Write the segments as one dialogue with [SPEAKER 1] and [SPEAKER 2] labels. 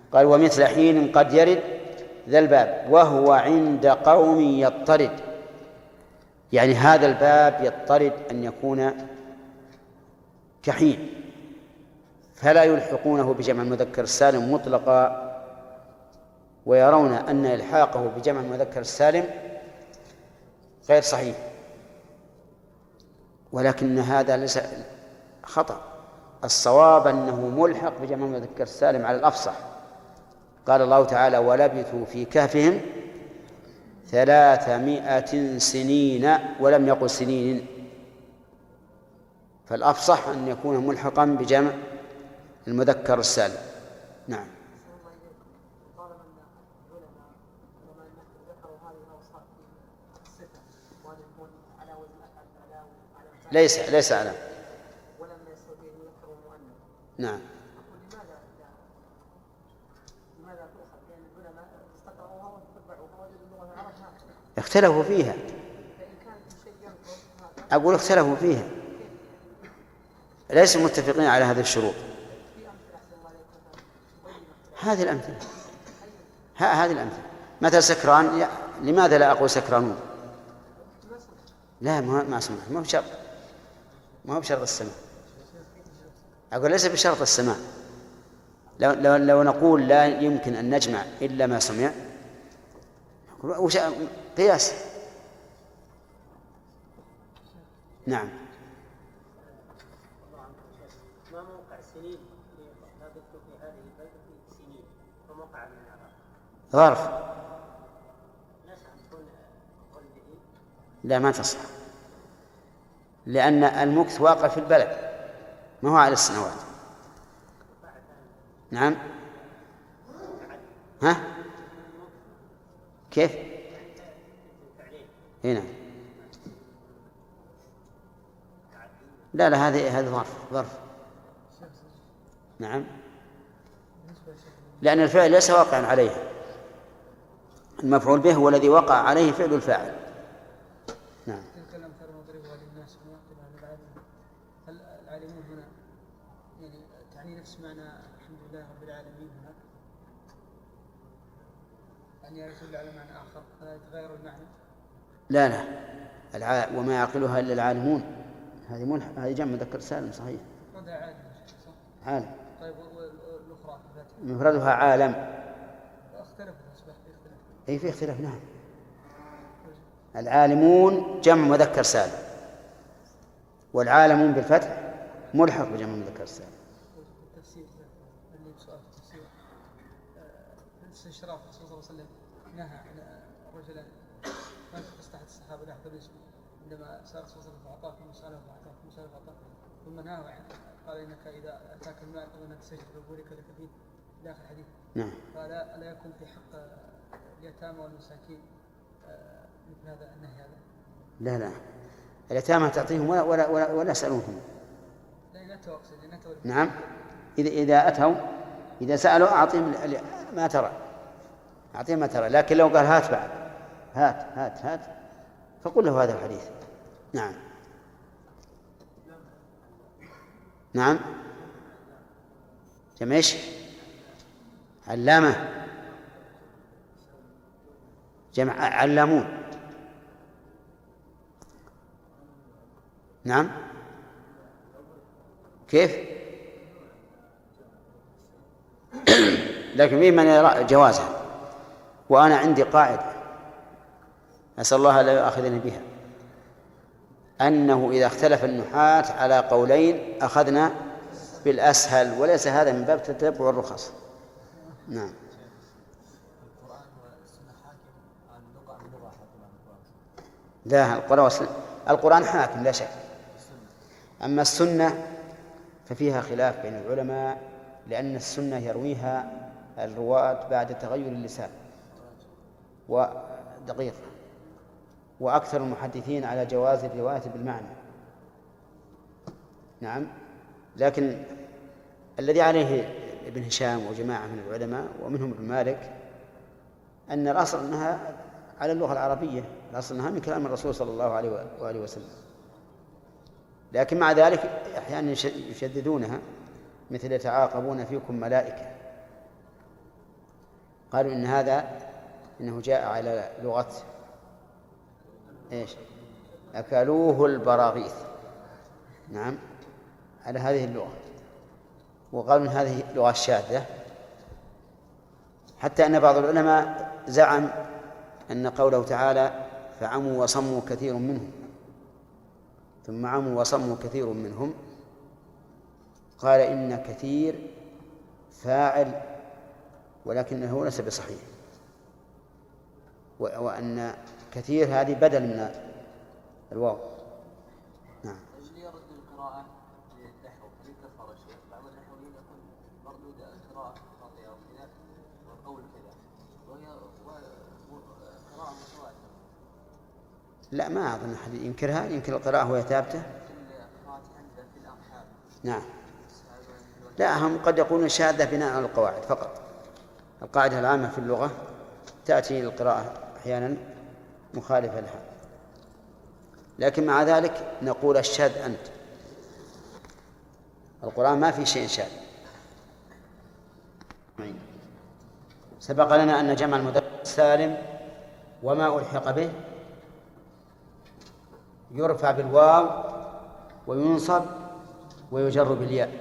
[SPEAKER 1] قال ومثل حين قد يرد ذا الباب وهو عند قوم يضطرد، يعني هذا الباب يضطرد أن يكون كحين، فلا يلحقونه بجمع المذكر السالم مطلقا، ويرون أن إلحاقه بجمع المذكر السالم غير صحيح، ولكن هذا ليس خطأ. الصواب أنه ملحق بجمع المذكر السالم على الأفصح. قال الله تعالى ولبثوا في كهفهم 300 سنين ولم يقل سنين، فالأفصح أن يكون ملحقا بجمع المذكر السالم. نعم. ليس على. نعم. اختلفوا فيها، أقول اختلفوا فيها، ليسوا متفقين على هذه الشروط. هذه الأمثلة مثل سكران، لماذا لا أقول سكرانون؟ لا ما سمع، ما هو بشرط السماع. أقول ليس بشرط السماع. لو نقول لا يمكن أن نجمع إلا ما سمع، قياس. نعم.
[SPEAKER 2] ما موقع سنين في هذه البيت في سنين وموقع من العراق
[SPEAKER 1] ظرف؟ لا ما تصح، لأن المكث واقع في البلد ما هو على السنوات. نعم. ها كيف؟ هنا لا هذه ظرف. نعم، لأن الفعل ليس واقعا عليه، المفعول به هو الذي وقع عليه فعل الفاعل. نعم.
[SPEAKER 3] هل العالمون هنا يعني تعني نفس معنى الحمد لله رب العالمين هناك؟ يعني يدل على معنى آخر فلا يتغير المعنى؟
[SPEAKER 1] لا وما يعقلها إلا العالمون، هذه جمع مذكر سالم صحيح. عالم.
[SPEAKER 3] طيب والأخرى
[SPEAKER 1] مفردها عالم.
[SPEAKER 3] اختلف
[SPEAKER 1] في اختلاف. نعم. العالمون جمع مذكر سالم، والعالمون بالفتح ملحق بجمع مذكر سالم.
[SPEAKER 3] التفسير اللي بسؤال التفسير استشراف الرسول صلى الله عليه وسلم نهى عن رجلا ما تقص تحت الصحابة لا يحضر اسمه، عندما سأل الرسول صلى الله عليه وسلم فأعطاه مسألة فأعطاه ثم نهى قال إنك إذا أتاك المال أن تستجد بورك لك فيه إلى آخر الحديث.
[SPEAKER 1] نعم.
[SPEAKER 3] قال ألا يكون في حق اليتامى والمساكين مثل هذا النهي هذا؟
[SPEAKER 1] لا اليتامى تعطيهم ولا يسألونهم. نعم. إذا أتوا إذا سألوا أعطيهم ما ترى، أعطيهم ما ترى، لكن لو قال هات بعد هات فقل له هذا الحديث. نعم. نعم. جمعش علامة، جمع علامون. نعم. كيف؟ لكن من يرى جوازها، وأنا عندي قاعدة أسأل الله لا يؤاخذني بها، أنه إذا اختلف النحاة على قولين أخذنا بالأسهل، وليس هذا من باب تتبع الرخص. نعم. لا القرآن حاكم لا شك، أما السنة ففيها خلاف بين العلماء، لأن السنة يرويها الرواة بعد تغير اللسان ودقيق، وأكثر المحدثين على جواز الرواية بالمعنى. نعم. لكن الذي عليه ابن هشام وجماعة من العلماء ومنهم ابن مالك أن الأصل أنها على اللغة العربية، الأصل أنها من كلام الرسول صلى الله عليه وآله وسلم، لكن مع ذلك أحيانا يشددونها، مثل يتعاقبون فيكم ملائكة، قالوا إن إنه جاء على لغة إيش؟ أكلوه البراغيث. نعم، على هذه اللغة. وقالوا إن هذه لغة شاذة، حتى أن بعض العلماء زعم أن قوله تعالى فعموا وصموا كثير منهم ثم عموا وصموا كثير منهم، قال إن كثير فاعل ولكنه ليس بصحيح، وأن كثير هذه بدل من الواو. نعم.
[SPEAKER 4] أجل يرد القراءة للنحو للكفر الشيخ، بعض النحويين يقول مردود القراءة خاطئة وكذا والقول كذا، وهي قراءة متواترة.
[SPEAKER 1] لا، ما أظن أحد ينكرها، ينكر القراءة وهي ثابتة. نعم. لا، هم قد يقولون الشهادة بناء على القواعد فقط. القاعدة العامة في اللغة تأتي القراءة أحيانا مخالفة لها، لكن مع ذلك نقول الشاذ أنت. القرآن ما في شيء شاذ. سبق لنا أن جمع المذكر السالم وما ألحق به يرفع بالواو وينصب ويجر بالياء،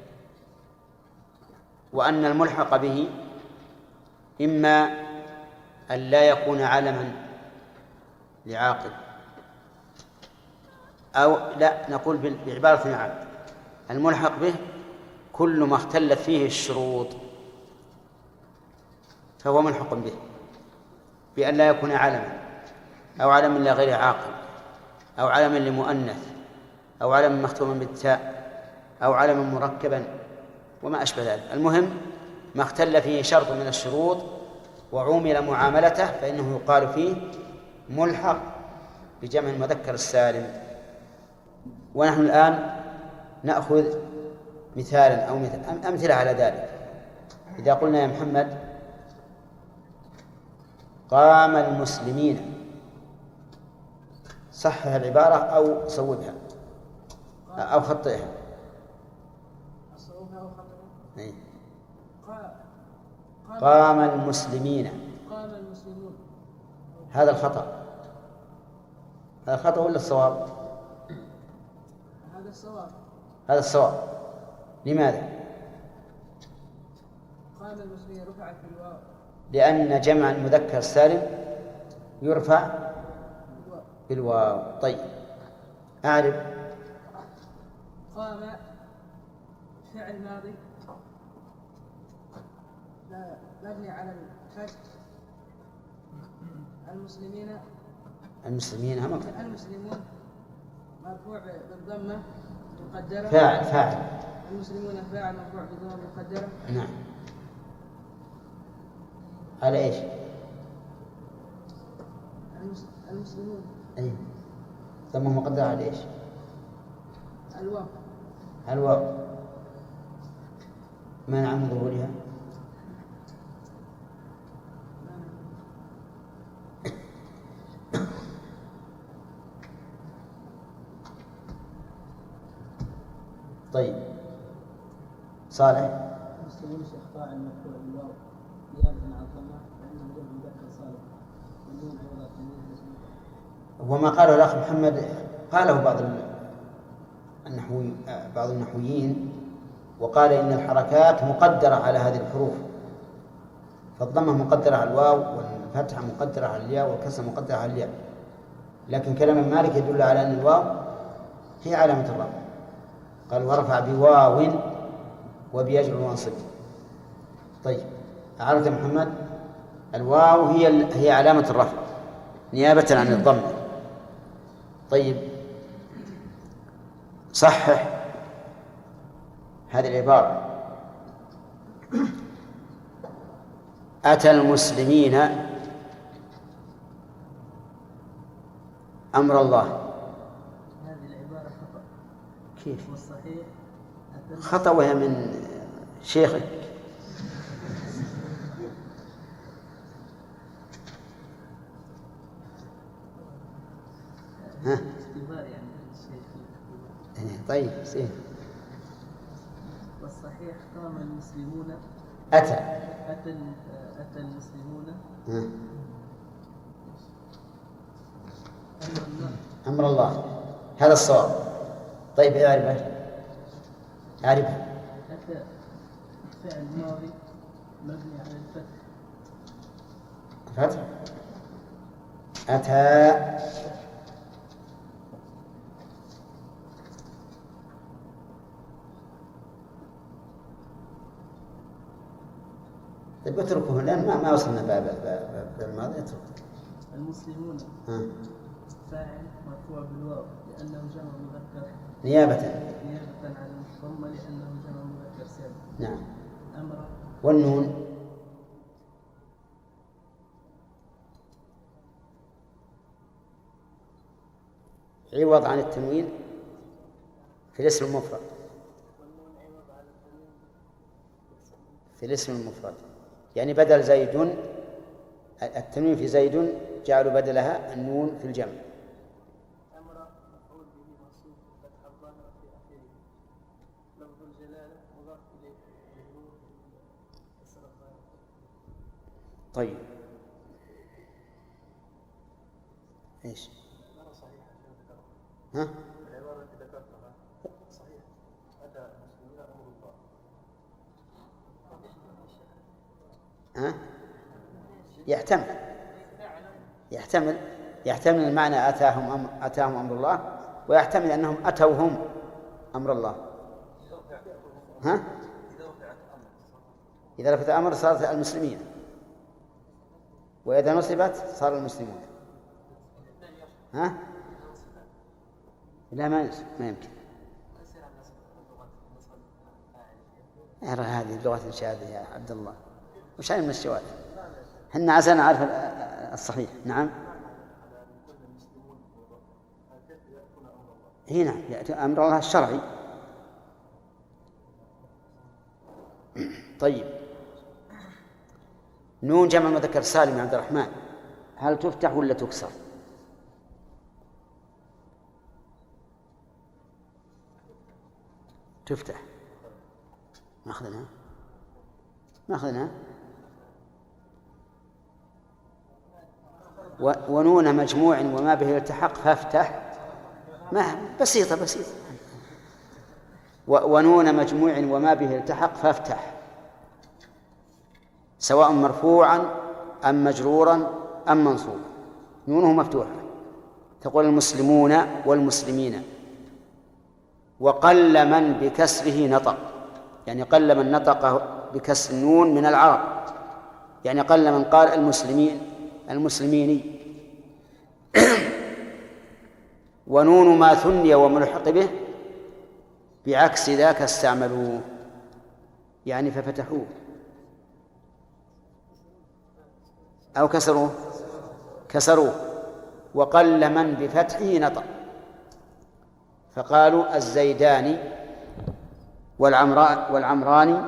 [SPEAKER 1] وأن الملحق به إما أن لا يكون علما لعاقل، أو لا، نقول بعبارة عامة الملحق به كل ما اختلت فيه الشروط فهو ملحق به، بأن لا يكون علما أو علما لغير عاقل أو علما لمؤنث أو علما مختوما بالتاء أو علما مركبا وما أشبه ذلك. المهم ما اختل فيه شرط من الشروط وعومل معاملته فإنه يقال فيه ملحق بجمع المذكر السالم. ونحن الآن نأخذ مثالا أو أمثلة على ذلك. إذا قلنا يا محمد قام المسلمين، صحح العبارة أو صوبها أو خطئها. قام المسلمين،
[SPEAKER 3] قام المسلمون.
[SPEAKER 1] هذا الخطأ. هذا الخطأ ولا الصواب؟
[SPEAKER 3] هذا الصواب.
[SPEAKER 1] هذا الصواب. لماذا؟
[SPEAKER 3] قام المسلمين رفعت بالواو،
[SPEAKER 1] لأن جمع المذكر السالم يرفع بالواو. طيب، أعرف.
[SPEAKER 3] قام فعل ماضي مبني على الفتح. المسلمين مرفوع بالضمة مقدرة.
[SPEAKER 1] فاعل.
[SPEAKER 3] المسلمون فاعل مرفوع بالضمة مقدرة.
[SPEAKER 1] نعم. على ايش؟
[SPEAKER 3] المسلمون.
[SPEAKER 1] اي ضمة مقدرة على ايش؟ الواو. منع من ظهورها. طيب، صالح.
[SPEAKER 2] المسلمون إخفاء المرفوع بالواو نيابة عن الضمة فإنه جمع مذكر سالم ممنوع عوض التمييز.
[SPEAKER 1] وما قاله الأخ محمد قاله بعض النحويين، وقال إن الحركات مقدرة على هذه الحروف، فالضمة مقدرة على الواو والفتحة مقدرة على الياء والكسر مقدرة على الياء، لكن كلام مالك يدل على أن الواو هي علامة الرفع. قال ورفع بواو وبيجر وانصب. طيب، عرفت محمد؟ الواو هي علامة الرفع نيابة عن الضمة. طيب، صحح هذه العبارة: أتى المسلمين أمر الله.
[SPEAKER 2] هذه العبارة خطأ.
[SPEAKER 1] كيف؟
[SPEAKER 2] والصحيح
[SPEAKER 1] خطأ وهي من شيخك. ها؟ طيب، سير.
[SPEAKER 2] والصحيح قام المسلمون
[SPEAKER 1] أتى
[SPEAKER 2] أتى المسلمون
[SPEAKER 1] ها.
[SPEAKER 2] أمر الله.
[SPEAKER 1] أمر الله، هذا الصواب. طيب أعرفه.
[SPEAKER 2] أتى فعل ماضي مبني على الفتح.
[SPEAKER 1] فتح. أتى طيب اتركه الآن ما وصلنا باب الماضي. اتركه.
[SPEAKER 2] المسلمون فاعل مرفوع بالواو لأنه جمع مذكر
[SPEAKER 1] نيابة
[SPEAKER 2] عن الضمة لأنه جمع مذكر سالم.
[SPEAKER 1] نعم.
[SPEAKER 2] أمر
[SPEAKER 1] والنون عوض عن التنوين في الاسم المفرد. في الاسم المفرد يعني بدل زيد، التنوين في زيد جعلوا بدلها النون في الجمع.
[SPEAKER 2] أمر مفعول به منصوب فتح الظاهر في آخره. لفظ الجلالة مضاف إليه للنور كسر الظاهر.
[SPEAKER 1] طيب ايش؟ ها؟
[SPEAKER 2] العبارة التي ذكرتها صحيح. أتى المسلمون أمر الله.
[SPEAKER 1] ها؟ يحتمل المعنى أتاهم أمر الله، ويحتمل أنهم أتوهم أمر الله. ها؟ إذا رفعت أمر صارت المسلمين، وإذا نصبت صار المسلمون. ها؟ لا ما يمكن. أرى هذه اللغة شاذة يا عبد الله، وش من الشواذ؟ هن عسى نعرف الصحيح. نعم. هنا يأتي أمر الله الشرعي. طيب نون جمع مذكر سالم يا عبد الرحمن، هل تفتح ولا تكسر؟ تفتح. ماخذناها. ونون مجموع وما به التحق فافتح. ما بسيطة. ونون مجموع وما به التحق فافتح، سواء مرفوعا أم مجرورا أم منصوبا، نونه مفتوحة. تقول المسلمون والمسلمين. وقل من بكسره نطق، يعني قل من نطق بكسر النون من العرب، يعني قل من قال المسلمين. ونون ما ثني وملحق به بعكس ذاك استعملوه، يعني ففتحوه أو كسروه. وقل من بفتحه نطق، فقالوا الزيدان والعمران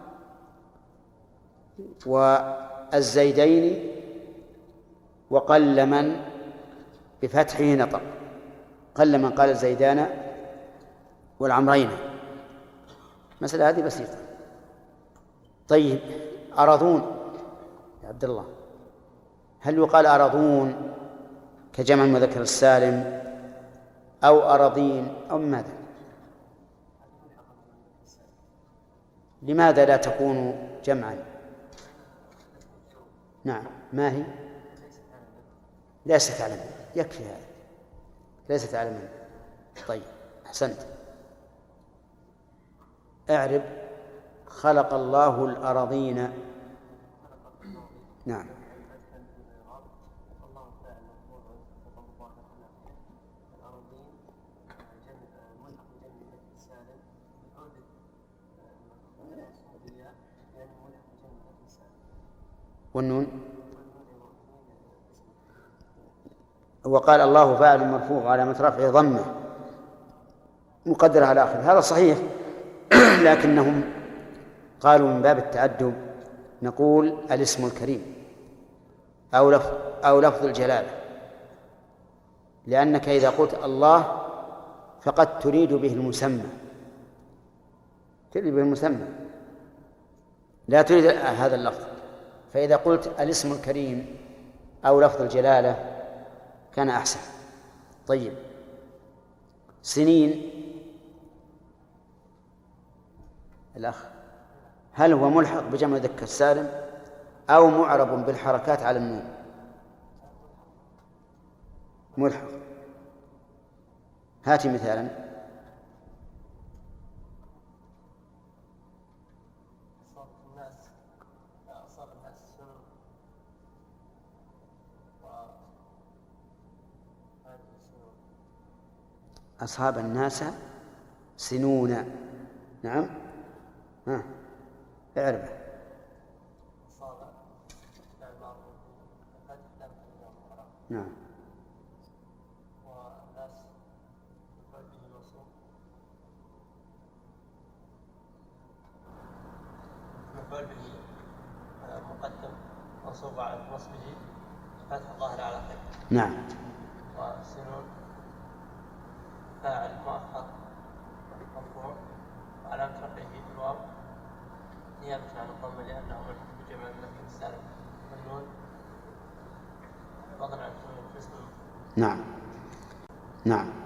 [SPEAKER 1] والزيدين، وقل من بفتحه نطق، قل من قال الزيدان والعمرين. مسألة هذه بسيطة. طيب أرضون يا عبد الله، هل يقال أرضون كجمع المذكر السالم أو أراضين أو ماذا؟ لماذا لا تكون جمعا؟ نعم. ما هي؟ ليست علما، يكفي هذا، ليست علما. طيب أحسنت. أعرب خلق الله الأراضين. نعم. والنون وقال الله فاعل مرفوع علامة رفعه ضمه مقدرة على آخر. هذا صحيح، لكنهم قالوا من باب التأدب نقول الاسم الكريم أو لفظ الجلالة، لأنك إذا قلت الله فقد تريد به المسمى، لا تريد هذا اللفظ. فإذا قلت الاسم الكريم أو لفظ الجلالة كان أحسن. طيب، سنين الأخ، هل هو ملحق بجمع مذكر سالم أو معرب بالحركات على النون؟ ملحق. هاتي مثالا. أصاب الناس سنون. نعم، ها اعرف. نعم.
[SPEAKER 2] مفعول به مقدم منصوب على نصبه فتح الظاهر على آخره.
[SPEAKER 1] نعم.
[SPEAKER 2] وسنون فاعل مؤخر مرفوع وعلامة رفعه الواو نيابة عن الضم لأنه ملحق بجمع المذكر السالم، والنون فضلا عن اسم.
[SPEAKER 1] نعم. نعم.